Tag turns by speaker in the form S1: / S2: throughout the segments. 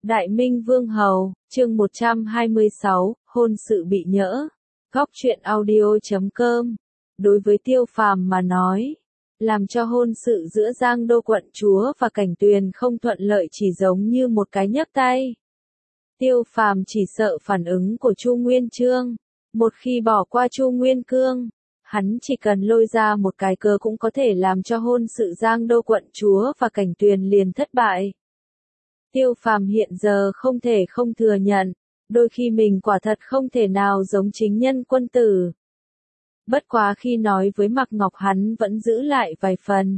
S1: Đại Minh Vương Hầu, chương 126, hôn sự bị nhỡ. Góc truyện audio.com. Đối với Tiêu Phàm mà nói, làm cho hôn sự giữa Giang Đô quận chúa và Cảnh Tuyền không thuận lợi chỉ giống như một cái nhấc tay. Tiêu Phàm chỉ sợ phản ứng của Chu Nguyên Chương. Một khi bỏ qua Chu Nguyên Cương, hắn chỉ cần lôi ra một cái cớ cũng có thể làm cho hôn sự Giang Đô quận chúa và Cảnh Tuyền liền thất bại. Tiêu Phàm hiện giờ không thể không thừa nhận, đôi khi mình quả thật không thể nào giống chính nhân quân tử. Bất quá khi nói với Mạc Ngọc hắn vẫn giữ lại vài phần.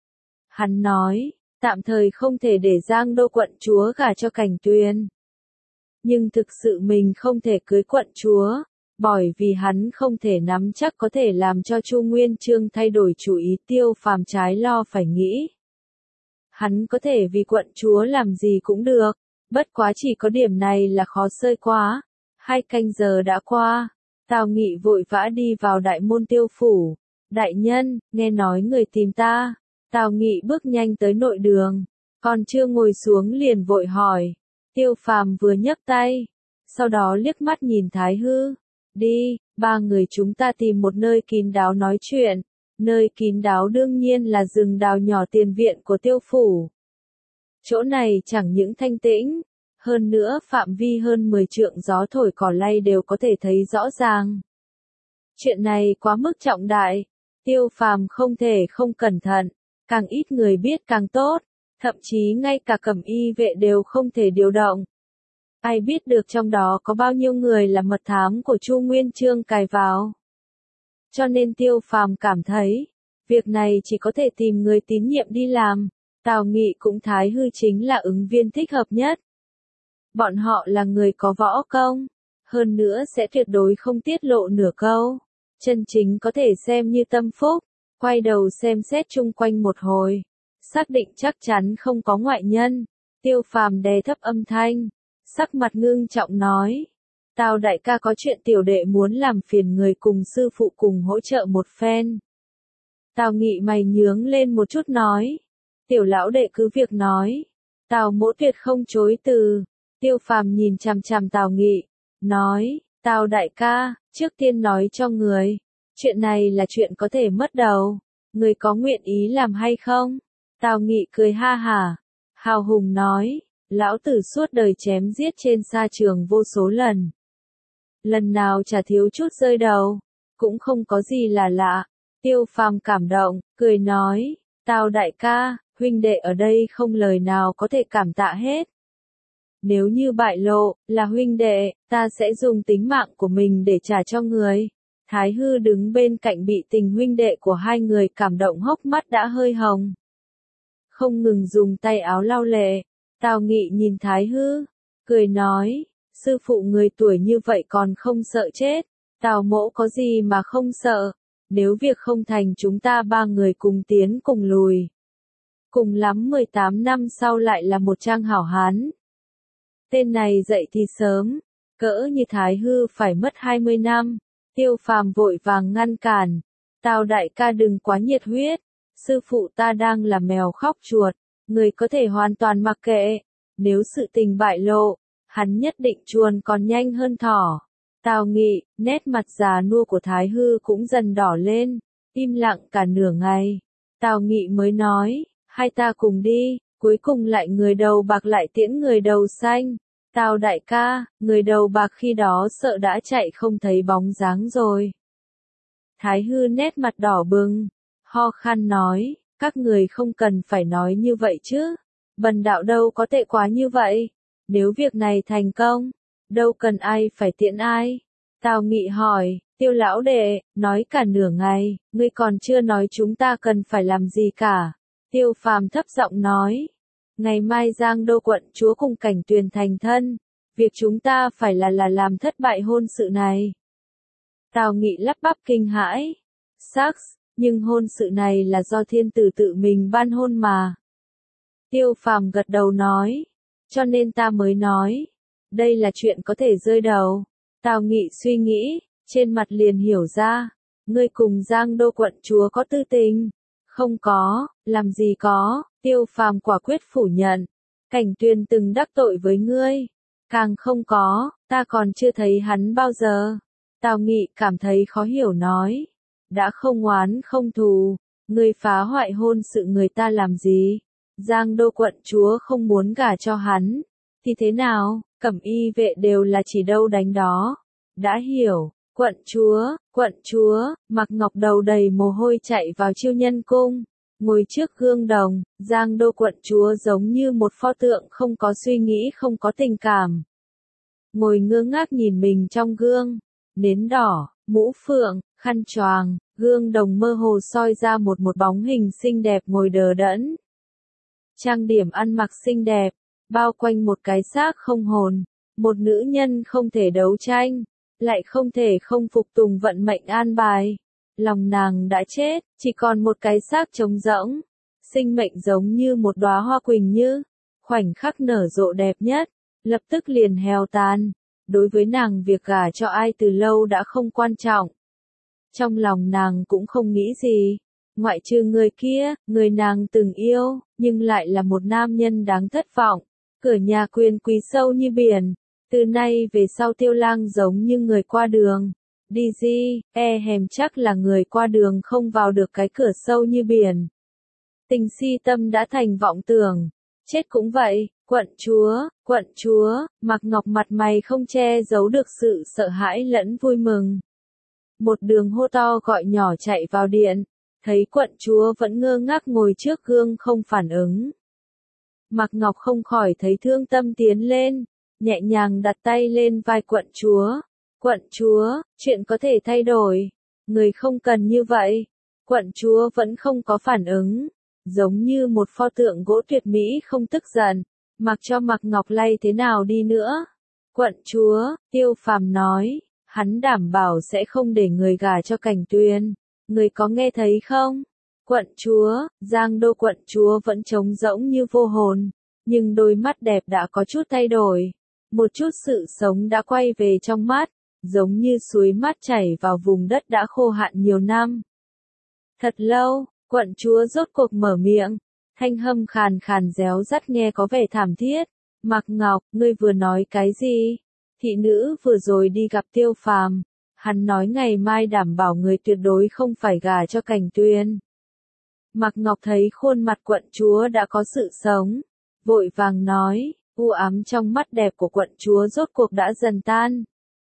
S1: Hắn nói, tạm thời không thể để Giang Đô quận chúa gả cho Cảnh Tuyền. Nhưng thực sự mình không thể cưới quận chúa, bởi vì hắn không thể nắm chắc có thể làm cho Chu Nguyên Chương thay đổi chủ ý. Tiêu Phàm trái lo phải nghĩ. Hắn có thể vì quận chúa làm gì cũng được, bất quá chỉ có điểm này là khó xơi quá. 2 canh giờ đã qua, Tào Nghị vội vã đi vào đại môn Tiêu phủ. Đại nhân, nghe nói người tìm ta. Tào Nghị bước nhanh tới nội đường, còn chưa ngồi xuống liền vội hỏi. Tiêu Phàm vừa nhấc tay, sau đó liếc mắt nhìn Thái Hư. Đi, 3 người chúng ta tìm một nơi kín đáo nói chuyện. Nơi kín đáo đương nhiên là rừng đào nhỏ tiền viện của Tiêu phủ. Chỗ này chẳng những thanh tĩnh, hơn nữa phạm vi hơn 10 trượng gió thổi cỏ lay đều có thể thấy rõ ràng. Chuyện này quá mức trọng đại, Tiêu Phàm không thể không cẩn thận, càng ít người biết càng tốt, thậm chí ngay cả cẩm y vệ đều không thể điều động. Ai biết được trong đó có bao nhiêu người là mật thám của Chu Nguyên Chương cài vào. Cho nên Tiêu Phàm cảm thấy, việc này chỉ có thể tìm người tín nhiệm đi làm. Tào Nghị cũng Thái Hư chính là ứng viên thích hợp nhất. Bọn họ là người có võ công, hơn nữa sẽ tuyệt đối không tiết lộ nửa câu. Chân chính có thể xem như tâm phúc. Quay đầu xem xét chung quanh một hồi, xác định chắc chắn không có ngoại nhân. Tiêu Phàm đè thấp âm thanh, sắc mặt ngưng trọng nói. Tào đại ca có chuyện tiểu đệ muốn làm phiền người cùng sư phụ cùng hỗ trợ một phen. Tào Nghị mày nhướng lên một chút nói. Tiểu lão đệ cứ việc nói. Tào mỗ tuyệt không chối từ. Tiêu Phàm nhìn chằm chằm Tào Nghị, nói, Tào đại ca, trước tiên nói cho người. Chuyện này là chuyện có thể mất đầu. Người có nguyện ý làm hay không? Tào Nghị cười ha hả, hào hùng nói, lão tử suốt đời chém giết trên sa trường vô số lần. Lần nào chả thiếu chút rơi đầu, cũng không có gì là lạ. Tiêu Phàm cảm động, cười nói, Tào đại ca, huynh đệ ở đây không lời nào có thể cảm tạ hết. Nếu như bại lộ, là huynh đệ, ta sẽ dùng tính mạng của mình để trả cho người. Thái Hư đứng bên cạnh bị tình huynh đệ của hai người cảm động hốc mắt đã hơi hồng. Không ngừng dùng tay áo lau lệ. Tào Nghị nhìn Thái Hư, cười nói, sư phụ người tuổi như vậy còn không sợ chết. Tào mỗ có gì mà không sợ. Nếu việc không thành chúng ta 3 người cùng tiến cùng lùi. Cùng lắm 18 năm sau lại là một trang hảo hán. Tên này dậy thì sớm, cỡ như Thái Hư phải mất 20 năm. Tiêu Phàm vội vàng ngăn cản. Tào đại ca đừng quá nhiệt huyết. Sư phụ ta đang là mèo khóc chuột. Người có thể hoàn toàn mặc kệ. Nếu sự tình bại lộ, hắn nhất định chuồn còn nhanh hơn thỏ. Tào Nghị, nét mặt già nua của Thái Hư cũng dần đỏ lên. Im lặng cả nửa ngày. Tào Nghị mới nói, hai ta cùng đi. Cuối cùng lại người đầu bạc lại tiễn người đầu xanh. Tào đại ca, người đầu bạc khi đó sợ đã chạy không thấy bóng dáng rồi. Thái Hư nét mặt đỏ bừng, ho khan nói, các người không cần phải nói như vậy chứ. Bần đạo đâu có tệ quá như vậy. Nếu việc này thành công, đâu cần ai phải tiễn ai. Tào Nghị hỏi, Tiêu lão đệ, nói cả nửa ngày, ngươi còn chưa nói chúng ta cần phải làm gì cả. Tiêu Phàm thấp giọng nói, ngày mai Giang Đô quận chúa cùng Cảnh Tuyền thành thân, việc chúng ta phải là làm thất bại hôn sự này. Tào Nghị lắp bắp kinh hãi, nhưng hôn sự này là do thiên tử tự mình ban hôn mà. Tiêu Phàm gật đầu nói, cho nên ta mới nói, đây là chuyện có thể rơi đầu. Tào Nghị suy nghĩ, trên mặt liền hiểu ra, ngươi cùng Giang Đô quận chúa có tư tình. Không có, làm gì có. Tiêu Phàm quả quyết phủ nhận. Cảnh Tuyền từng đắc tội với ngươi. Càng không có, ta còn chưa thấy hắn bao giờ. Tào Nghị cảm thấy khó hiểu nói. Đã không oán không thù, ngươi phá hoại hôn sự người ta làm gì? Giang Đô quận chúa không muốn gả cho hắn. Thì thế nào, Cẩm Y vệ đều là chỉ đâu đánh đó. Đã hiểu, quận chúa, Mạc Ngọc đầu đầy mồ hôi chạy vào Chiêu Nhân cung. Ngồi trước gương đồng, Giang Đô quận chúa giống như một pho tượng không có suy nghĩ không có tình cảm. Ngồi ngơ ngác nhìn mình trong gương, nến đỏ, mũ phượng, khăn choàng, gương đồng mơ hồ soi ra một bóng hình xinh đẹp ngồi đờ đẫn. Trang điểm ăn mặc xinh đẹp, bao quanh một cái xác không hồn, một nữ nhân không thể đấu tranh, lại không thể không phục tùng vận mệnh an bài. Lòng nàng đã chết, chỉ còn một cái xác trống rỗng. Sinh mệnh giống như một đóa hoa quỳnh như, khoảnh khắc nở rộ đẹp nhất, lập tức liền heo tàn. Đối với nàng việc gả cho ai từ lâu đã không quan trọng. Trong lòng nàng cũng không nghĩ gì, ngoại trừ người kia, người nàng từng yêu, nhưng lại là một nam nhân đáng thất vọng. Cửa nhà quyền quý sâu như biển, từ nay về sau Tiêu Lang giống như người qua đường. Đi gì, hèm chắc là người qua đường không vào được cái cửa sâu như biển. Tình si tâm đã thành vọng tưởng, chết cũng vậy, quận chúa, Mạc Ngọc mặt mày không che giấu được sự sợ hãi lẫn vui mừng. Một đường hô to gọi nhỏ chạy vào điện, thấy quận chúa vẫn ngơ ngác ngồi trước gương không phản ứng. Mạc Ngọc không khỏi thấy thương tâm tiến lên, nhẹ nhàng đặt tay lên vai quận chúa, chuyện có thể thay đổi, người không cần như vậy. Quận chúa vẫn không có phản ứng, giống như một pho tượng gỗ tuyệt mỹ không tức giận, mặc cho Mạc Ngọc lay thế nào đi nữa. Quận chúa, Tiêu Phàm nói, hắn đảm bảo sẽ không để người gả cho Cảnh Tuyền, người có nghe thấy không? Quận chúa, Giang Đô quận chúa vẫn trống rỗng như vô hồn, nhưng đôi mắt đẹp đã có chút thay đổi, một chút sự sống đã quay về trong mắt, giống như suối mát chảy vào vùng đất đã khô hạn nhiều năm. Thật lâu, quận chúa rốt cuộc mở miệng, thanh âm khàn khàn réo rắt nghe có vẻ thảm thiết. Mạc Ngọc, ngươi vừa nói cái gì? Thị nữ vừa rồi đi gặp Tiêu Phàm, hắn nói ngày mai đảm bảo người tuyệt đối không phải gả cho Cảnh Tuyền. Mạc Ngọc thấy khuôn mặt quận chúa đã có sự sống, vội vàng nói, u ám trong mắt đẹp của quận chúa rốt cuộc đã dần tan.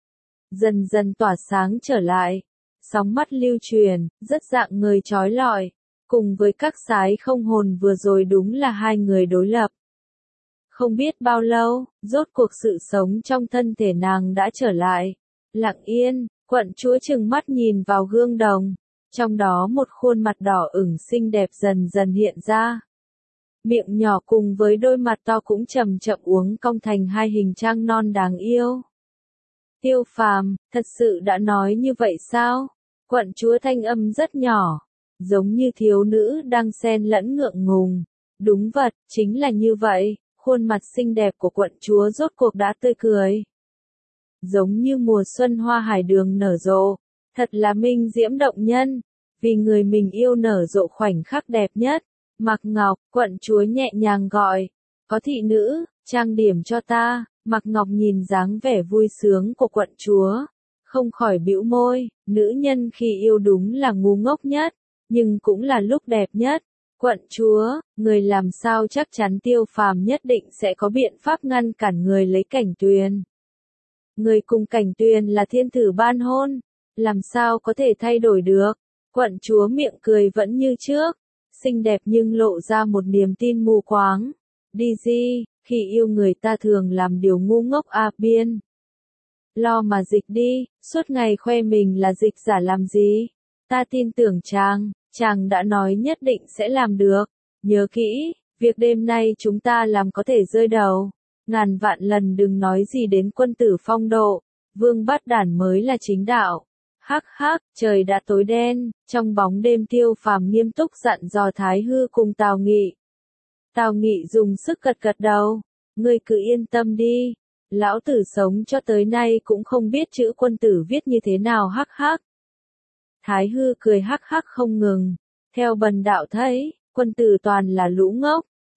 S1: Dần dần tỏa sáng trở lại, sóng mắt lưu truyền, rất dạng người trói lọi, cùng với các sái không hồn vừa rồi đúng là hai người đối lập. Không biết bao lâu, rốt cuộc sự sống trong thân thể nàng đã trở lại. Lặng yên, quận chúa trừng mắt nhìn vào gương đồng, trong đó một khuôn mặt đỏ ửng xinh đẹp dần dần hiện ra. Miệng nhỏ cùng với đôi mặt to cũng chậm chậm uốn cong thành hai hình trang non đáng yêu. Tiêu Phàm, thật sự đã nói như vậy sao? Quận chúa thanh âm rất nhỏ, giống như thiếu nữ đang xen lẫn ngượng ngùng. Đúng vật, chính là như vậy, khuôn mặt xinh đẹp của quận chúa rốt cuộc đã tươi cười. Giống như mùa xuân hoa hải đường nở rộ, thật là minh diễm động nhân, vì người mình yêu nở rộ khoảnh khắc đẹp nhất. Mạc Ngọc, quận chúa nhẹ nhàng gọi, có thị nữ, trang điểm cho ta. Mạc Ngọc nhìn dáng vẻ vui sướng của quận chúa, không khỏi bĩu môi, nữ nhân khi yêu đúng là ngu ngốc nhất, nhưng cũng là lúc đẹp nhất. Quận chúa, người làm sao chắc chắn Tiêu Phàm nhất định sẽ có biện pháp ngăn cản người lấy Cảnh Tuyền. Người cùng Cảnh Tuyền là thiên tử ban hôn, làm sao có thể thay đổi được. Quận chúa miệng cười vẫn như trước, xinh đẹp nhưng lộ ra một niềm tin mù quáng. Đi gì, khi yêu người ta thường làm điều ngu ngốc biên. Lo mà dịch đi, suốt ngày khoe mình là dịch giả làm gì. Ta tin tưởng chàng đã nói nhất định sẽ làm được. Nhớ kỹ, việc đêm nay chúng ta làm có thể rơi đầu. Ngàn vạn lần đừng nói gì đến quân tử phong độ, vương bát đản mới là chính đạo. Hắc hắc, trời đã tối đen, trong bóng đêm Tiêu Phàm nghiêm túc dặn dò Thái Hư cùng Tào Nghị. Tào Nghị dùng sức gật gật đầu, ngươi cứ yên tâm đi, lão tử sống cho tới nay cũng không biết chữ quân tử viết như thế nào hắc hắc. Thái Hư cười hắc hắc không ngừng, theo bần đạo thấy, quân tử toàn là lũ ngốc,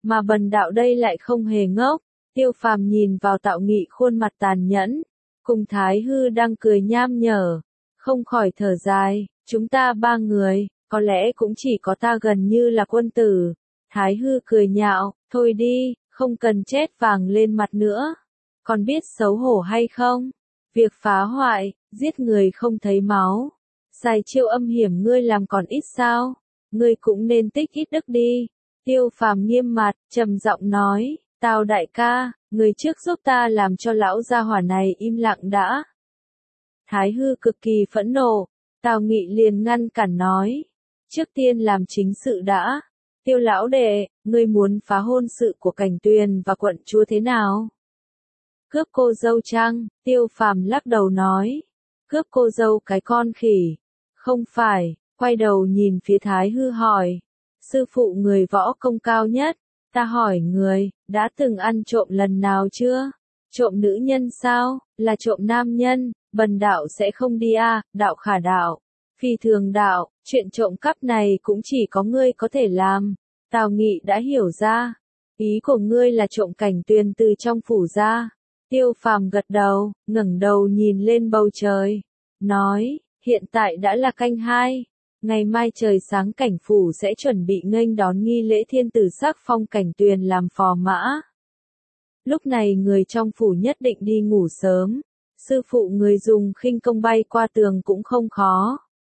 S1: Mà bần đạo đây lại không hề ngốc. Tiêu Phàm nhìn vào Tạo Nghị khuôn mặt tàn nhẫn, cùng Thái Hư đang cười nham nhở, không khỏi thở dài, chúng ta ba người, có lẽ cũng chỉ có ta gần như là quân tử. Thái Hư cười nhạo, thôi đi, không cần chết vàng lên mặt nữa. Còn biết xấu hổ hay không? Việc phá hoại, giết người không thấy máu. Xài chiêu âm hiểm ngươi làm còn ít sao? Ngươi cũng nên tích ít đức đi. Tiêu Phàm nghiêm mặt, trầm giọng nói, Tào đại ca, người trước giúp ta làm cho lão gia hỏa này im lặng đã. Thái Hư cực kỳ phẫn nộ, Tào Nghị liền ngăn cản nói, trước tiên làm chính sự đã. Tiêu lão đệ, ngươi muốn phá hôn sự của Cảnh Tuyền và quận chúa thế nào? Cướp cô dâu chăng? Tiêu Phàm lắc đầu nói, cướp cô dâu cái con khỉ. Không phải, quay đầu nhìn phía Thái Hư hỏi, sư phụ người võ công cao nhất, ta hỏi người, đã từng ăn trộm lần nào chưa? Trộm nữ nhân sao? Là trộm nam nhân, bần đạo sẽ không đi a, đạo khả đạo. Phi thường đạo, chuyện trộm cắp này cũng chỉ có ngươi có thể làm. Tào Nghị đã hiểu ra. Ý của ngươi là trộm Cảnh Tuyền từ trong phủ ra. Tiêu Phàm gật đầu, ngẩng đầu nhìn lên bầu trời. Nói, hiện tại đã là canh 2. Ngày mai trời sáng cảnh phủ sẽ chuẩn bị nghênh đón nghi lễ thiên tử sắc phong Cảnh Tuyền làm phò mã. Lúc này người trong phủ nhất định đi ngủ sớm. Sư phụ người dùng khinh công bay qua tường cũng không khó.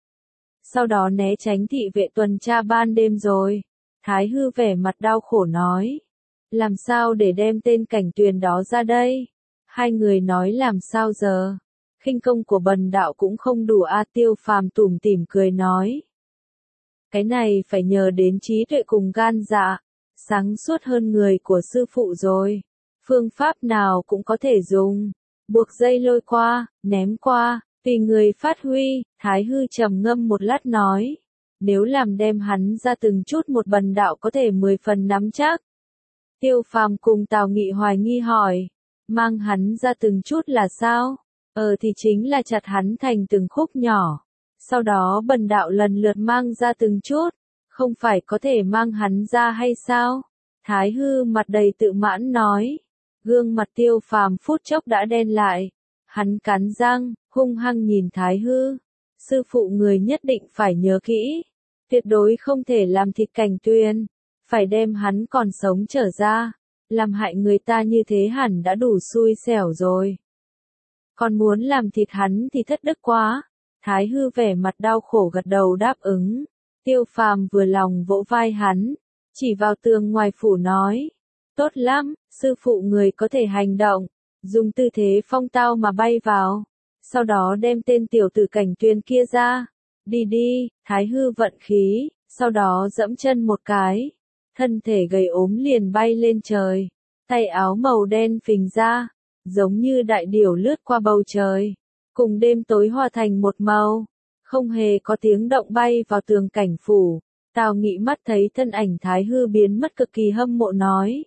S1: Sau đó né tránh thị vệ tuần tra ban đêm rồi. Thái Hư vẻ mặt đau khổ nói. Làm sao để đem tên Cảnh Tuyền đó ra đây? Hai người nói làm sao giờ? Khinh công của bần đạo cũng không đủ a. Tiêu Phàm tủm tỉm cười nói. Cái này phải nhờ đến trí tuệ cùng gan dạ, sáng suốt hơn người của sư phụ rồi. Phương pháp nào cũng có thể dùng. Buộc dây lôi qua, ném qua, tùy người phát huy. Thái Hư trầm ngâm một lát nói. Nếu làm đem hắn ra từng chút một bần đạo có thể 10 phần nắm chắc. Tiêu Phàm cùng Tào Nghị hoài nghi hỏi. Mang hắn ra từng chút là sao? Thì chính là chặt hắn thành từng khúc nhỏ. Sau đó bần đạo lần lượt mang ra từng chút. Không phải có thể mang hắn ra hay sao? Thái Hư mặt đầy tự mãn nói. Gương mặt Tiêu Phàm phút chốc đã đen lại. Hắn cắn răng, hung hăng nhìn Thái Hư. Sư phụ người nhất định phải nhớ kỹ. Tuyệt đối không thể làm thịt Cảnh Tuyền. Phải đem hắn còn sống trở ra. Làm hại người ta như thế hẳn đã đủ xui xẻo rồi. Còn muốn làm thịt hắn thì thất đức quá. Thái Hư vẻ mặt đau khổ gật đầu đáp ứng. Tiêu Phàm vừa lòng vỗ vai hắn. Chỉ vào tường ngoài phủ nói. Tốt lắm, sư phụ người có thể hành động. Dùng tư thế phong tao mà bay vào. Sau đó đem tên tiểu tử Cảnh Tuyền kia ra. Đi đi, Thái Hư vận khí. Sau đó dẫm chân một cái. Thân thể gầy ốm liền bay lên trời. Tay áo màu đen phình ra. Giống như đại điểu lướt qua bầu trời. Cùng đêm tối hòa thành một màu. Không hề có tiếng động bay vào tường cảnh phủ. Tào Nghị mắt thấy thân ảnh Thái Hư biến mất cực kỳ hâm mộ nói.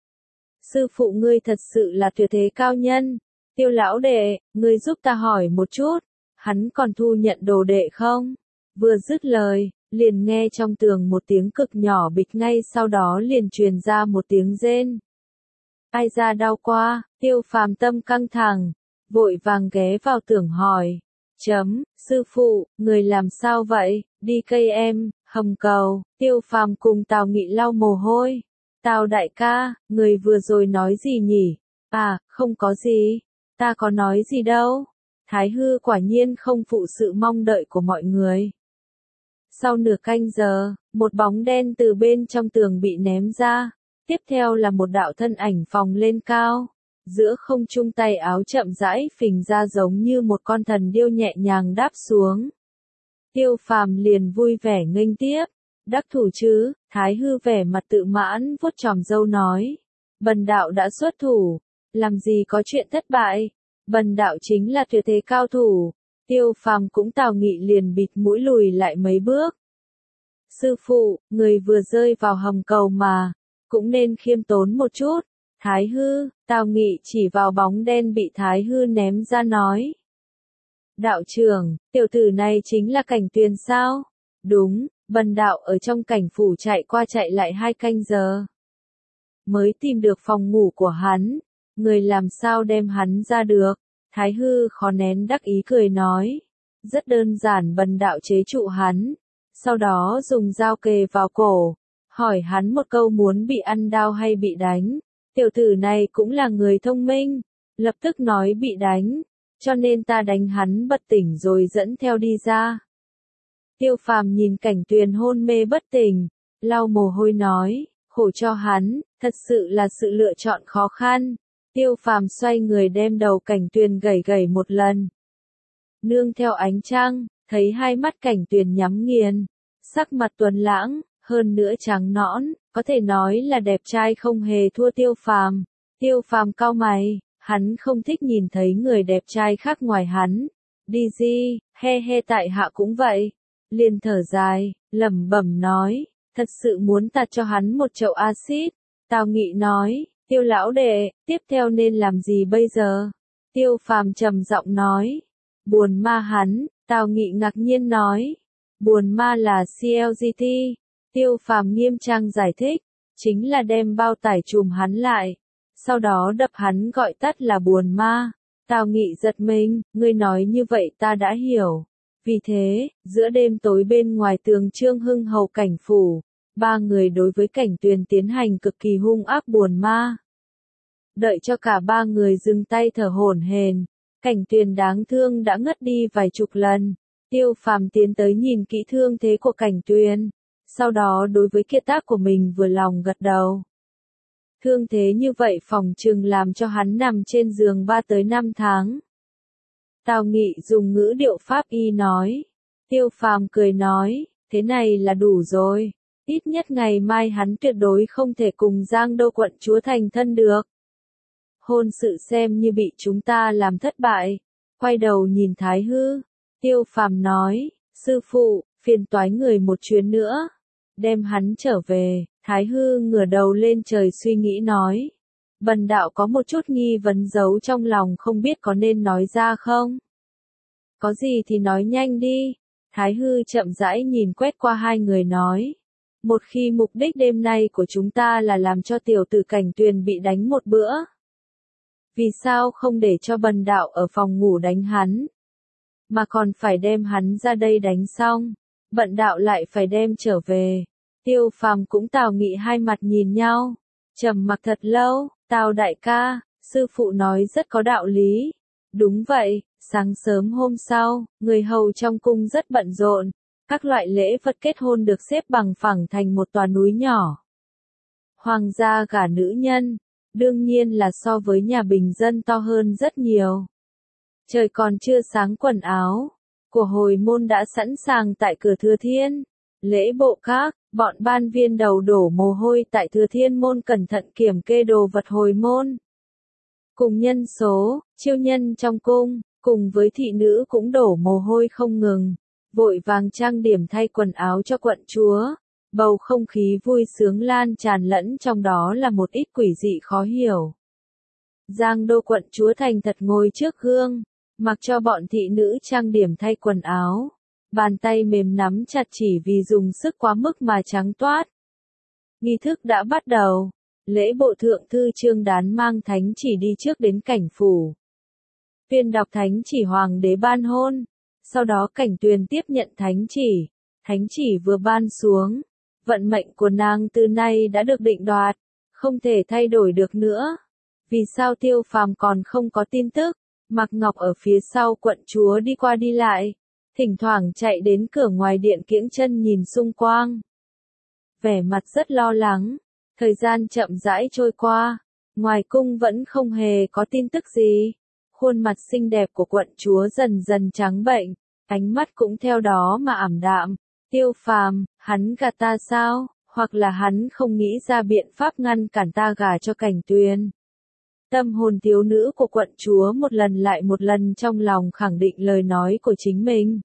S1: Sư phụ ngươi thật sự là tuyệt thế cao nhân. Tiêu lão đệ, ngươi giúp ta hỏi một chút. Hắn còn thu nhận đồ đệ không? Vừa dứt lời, liền nghe trong tường một tiếng cực nhỏ bịch, ngay sau đó liền truyền ra một tiếng rên. Ai ra đau qua, Tiêu Phàm tâm căng thẳng, vội vàng ghé vào tường hỏi. Sư phụ, người làm sao vậy? Đi cây em, hầm cầu. Tiêu Phàm cùng Tào Nghị lau mồ hôi. Tào đại ca, người vừa rồi nói gì nhỉ? À, không có gì. Ta có nói gì đâu. Thái Hư quả nhiên không phụ sự mong đợi của mọi người. Sau nửa canh giờ, một bóng đen từ bên trong tường bị ném ra. Tiếp theo là một đạo thân ảnh phóng lên cao. Giữa không trung tay áo chậm rãi phình ra giống như một con thần điêu nhẹ nhàng đáp xuống. Tiêu Phàm liền vui vẻ nghênh tiếp. Đắc thủ chứ? Thái Hư vẻ mặt tự mãn vuốt chòm râu nói. Bần đạo đã xuất thủ. Làm gì có chuyện thất bại. Bần đạo chính là tuyệt thế cao thủ. Tiêu Phàm cũng Tào Nghị liền bịt mũi lùi lại mấy bước. Sư phụ, người vừa rơi vào hầm cầu mà. Cũng nên khiêm tốn một chút. Thái Hư, Tào Nghị chỉ vào bóng đen bị Thái Hư ném ra nói. Đạo trưởng, tiểu tử này chính là Cảnh Tuyền sao? Đúng, bần đạo ở trong cảnh phủ chạy qua chạy lại 2 canh giờ. mới tìm được phòng ngủ của hắn. Người làm sao đem hắn ra được? Thái Hư khó nén đắc ý cười nói. Rất đơn giản, bần đạo chế trụ hắn. Sau đó dùng dao kề vào cổ. Hỏi hắn một câu muốn bị ăn đau hay bị đánh. Tiểu tử này cũng là người thông minh. Lập tức nói bị đánh. Cho nên ta đánh hắn bất tỉnh rồi dẫn theo đi ra. Tiêu Phàm nhìn Cảnh Tuyền hôn mê bất tỉnh. Lau mồ hôi nói. Khổ cho hắn, thật sự là sự lựa chọn khó khăn. Tiêu Phàm xoay người đem đầu Cảnh Tuyền gẩy gẩy một lần. Nương theo ánh trăng, thấy hai mắt Cảnh Tuyền nhắm nghiền. Sắc mặt tuấn lãng, hơn nữa trắng nõn, có thể nói là đẹp trai không hề thua Tiêu Phàm. Tiêu Phàm cau mày, hắn không thích nhìn thấy người đẹp trai khác ngoài hắn. Đi gì, he he, tại hạ cũng vậy. Liền thở dài, lẩm bẩm nói, thật sự muốn tạt cho hắn một chậu axit. Tào Nghị nói, Tiêu lão đệ, tiếp theo nên làm gì bây giờ? Tiêu Phàm trầm giọng nói, buồn ma hắn. Tào Nghị ngạc nhiên nói, buồn ma là CLGT. Tiêu Phàm nghiêm trang giải thích, chính là đem bao tải trùm hắn lại, sau đó đập hắn, gọi tắt là buồn ma. Tào Nghị giật mình, ngươi nói như vậy ta đã hiểu. Vì thế, giữa đêm tối bên ngoài tường Trương Hưng hầu cảnh phủ, ba người đối với Cảnh Tuyền tiến hành cực kỳ hung ác buồn ma. Đợi cho cả ba người dừng tay thở hổn hển, Cảnh Tuyền đáng thương đã ngất đi vài chục lần. Tiêu Phàm tiến tới nhìn kỹ thương thế của Cảnh Tuyền, sau đó đối với kiệt tác của mình vừa lòng gật đầu. Thương thế như vậy phòng chừng làm cho hắn nằm trên giường 3 tới 5 tháng. Tào Nghị dùng ngữ điệu pháp y nói. Tiêu Phàm cười nói, thế này là đủ rồi. Ít nhất ngày mai hắn tuyệt đối không thể cùng Giang Đô quận chúa thành thân được. Hôn sự xem như bị chúng ta làm thất bại. Quay đầu nhìn Thái Hư, Tiêu Phàm nói, sư phụ, phiền toái người một chuyến nữa. Đem hắn trở về. Thái Hư ngửa đầu lên trời suy nghĩ nói. Bần đạo có một chút nghi vấn giấu trong lòng, không biết có nên nói ra không? Có gì thì nói nhanh đi. Thái Hư chậm rãi nhìn quét qua hai người nói. Một khi mục đích đêm nay của chúng ta là làm cho tiểu tử Cảnh Tuyền bị đánh một bữa, vì sao không để cho bần đạo ở phòng ngủ đánh hắn, mà còn phải đem hắn ra đây đánh xong, bần đạo lại phải đem trở về? Tiêu Phàm cũng Tào Nghị hai mặt nhìn nhau, trầm mặc thật lâu. Tào đại ca, sư phụ nói rất có đạo lý. Đúng vậy, sáng sớm hôm sau, người hầu trong cung rất bận rộn. Các loại lễ vật kết hôn được xếp bằng phẳng thành một tòa núi nhỏ. Hoàng gia gả nữ nhân, đương nhiên là so với nhà bình dân to hơn rất nhiều. Trời còn chưa sáng, quần áo của hồi môn đã sẵn sàng tại cửa Thừa Thiên. Lễ bộ các, bọn ban viên đầu đổ mồ hôi tại Thừa Thiên môn cẩn thận kiểm kê đồ vật hồi môn. Cùng nhân số, chiêu nhân trong cung, cùng với thị nữ cũng đổ mồ hôi không ngừng, vội vàng trang điểm thay quần áo cho quận chúa. Bầu không khí vui sướng lan tràn, lẫn trong đó là một ít quỷ dị khó hiểu. Giang Đô quận chúa thành thật ngồi trước gương, mặc cho bọn thị nữ trang điểm thay quần áo. Bàn tay mềm nắm chặt chỉ vì dùng sức quá mức mà trắng toát. Nghi thức đã bắt đầu. Lễ bộ thượng thư Trương Đán mang thánh chỉ đi trước đến cảnh phủ. Tuyên đọc thánh chỉ hoàng đế ban hôn. Sau đó Cảnh Tuyền tiếp nhận thánh chỉ. Thánh chỉ vừa ban xuống, vận mệnh của nàng từ nay đã được định đoạt, không thể thay đổi được nữa. Vì sao Tiêu Phàm còn không có tin tức? Mạc Ngọc ở phía sau quận chúa đi qua đi lại, thỉnh thoảng chạy đến cửa ngoài điện kiễng chân nhìn xung quanh. Vẻ mặt rất lo lắng. Thời gian chậm rãi trôi qua, ngoài cung vẫn không hề có tin tức gì. Khuôn mặt xinh đẹp của quận chúa dần dần trắng bệnh, ánh mắt cũng theo đó mà ảm đạm. Tiêu Phàm, hắn gạt ta sao? Hoặc là hắn không nghĩ ra biện pháp ngăn cản ta gả cho Cảnh Tuyền? Tâm hồn thiếu nữ của quận chúa một lần lại một lần trong lòng khẳng định lời nói của chính mình.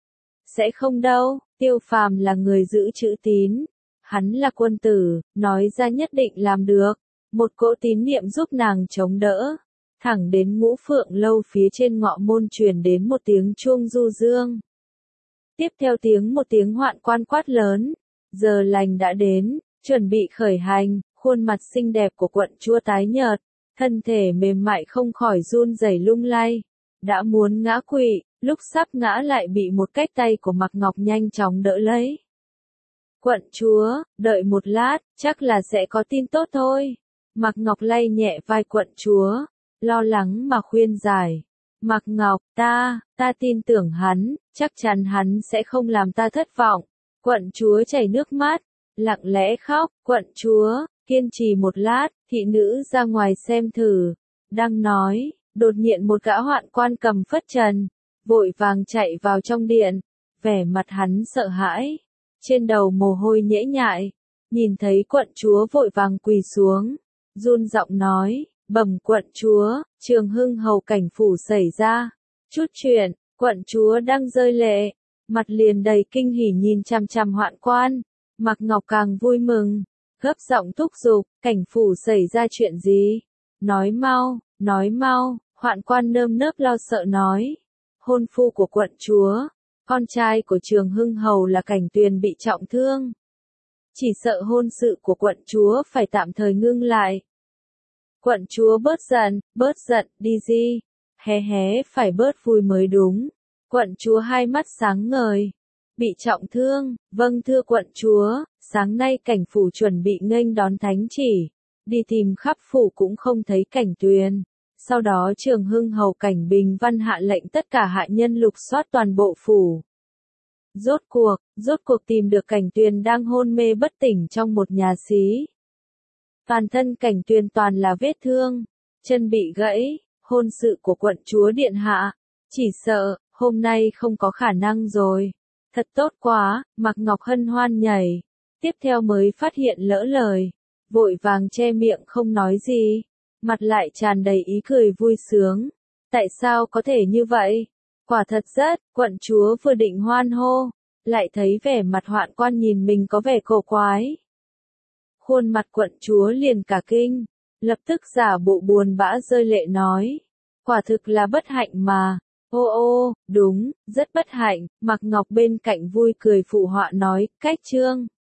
S1: Sẽ không đâu, Tiêu Phàm là người giữ chữ tín. Hắn là quân tử, nói ra nhất định làm được. Một cỗ tín niệm giúp nàng chống đỡ. Thẳng đến Ngũ Phượng lâu phía trên ngọ môn truyền đến một tiếng chuông du dương. Tiếp theo một tiếng hoạn quan quát lớn. Giờ lành đã đến, chuẩn bị khởi hành. Khuôn mặt xinh đẹp của quận chúa tái nhợt, thân thể mềm mại không khỏi run rẩy lung lay. Đã muốn ngã quỵ, lúc sắp ngã lại bị một cái tay của Mạc Ngọc nhanh chóng đỡ lấy. Quận chúa, đợi một lát, chắc là sẽ có tin tốt thôi. Mạc Ngọc lay nhẹ vai quận chúa, lo lắng mà khuyên giải. Mạc Ngọc, ta tin tưởng hắn, chắc chắn hắn sẽ không làm ta thất vọng. Quận chúa chảy nước mắt, lặng lẽ khóc. Quận chúa, kiên trì một lát, thị nữ ra ngoài xem thử. Đang nói, đột nhiên một gã hoạn quan cầm phất trần, vội vàng chạy vào trong điện. Vẻ mặt hắn sợ hãi, trên đầu mồ hôi nhễ nhại. Nhìn thấy quận chúa vội vàng quỳ xuống, run giọng nói, bẩm quận chúa, Trường Hưng hầu cảnh phủ xảy ra chút chuyện. Quận chúa đang rơi lệ, mặt liền đầy kinh hỉ nhìn chằm chằm hoạn quan. Mạc Ngọc càng vui mừng, gấp giọng thúc giục, cảnh phủ xảy ra chuyện gì? Nói mau, hoạn quan nơm nớp lo sợ nói. Hôn phu của quận chúa, con trai của Trường Hưng hầu là Cảnh Tuyền bị trọng thương. Chỉ sợ hôn sự của quận chúa phải tạm thời ngưng lại. Quận chúa bớt giận, đi gì? Hé, phải bớt vui mới đúng. Quận chúa hai mắt sáng ngời. Bị trọng thương, vâng thưa quận chúa, sáng nay cảnh phủ chuẩn bị nghênh đón thánh chỉ. Đi tìm khắp phủ cũng không thấy Cảnh Tuyền. Sau đó Trường Hưng hầu Cảnh Bình Văn hạ lệnh tất cả hạ nhân lục soát toàn bộ phủ. Rốt cuộc tìm được Cảnh Tuyền đang hôn mê bất tỉnh trong một nhà xí. Toàn thân Cảnh Tuyền toàn là vết thương, chân bị gãy, hôn sự của quận chúa điện hạ. Chỉ sợ, hôm nay không có khả năng rồi. Thật tốt quá, Mạc Ngọc hân hoan nhảy. Tiếp theo mới phát hiện lỡ lời, vội vàng che miệng không nói gì. Mặt lại tràn đầy ý cười vui sướng. Tại sao có thể như vậy? Quả thật rất, quận chúa vừa định hoan hô, lại thấy vẻ mặt hoạn quan nhìn mình có vẻ cổ quái. Khuôn mặt quận chúa liền cả kinh, lập tức giả bộ buồn bã rơi lệ nói. Quả thực là bất hạnh mà. Ô, đúng, rất bất hạnh. Mạc Ngọc bên cạnh vui cười phụ họa nói, cách chương.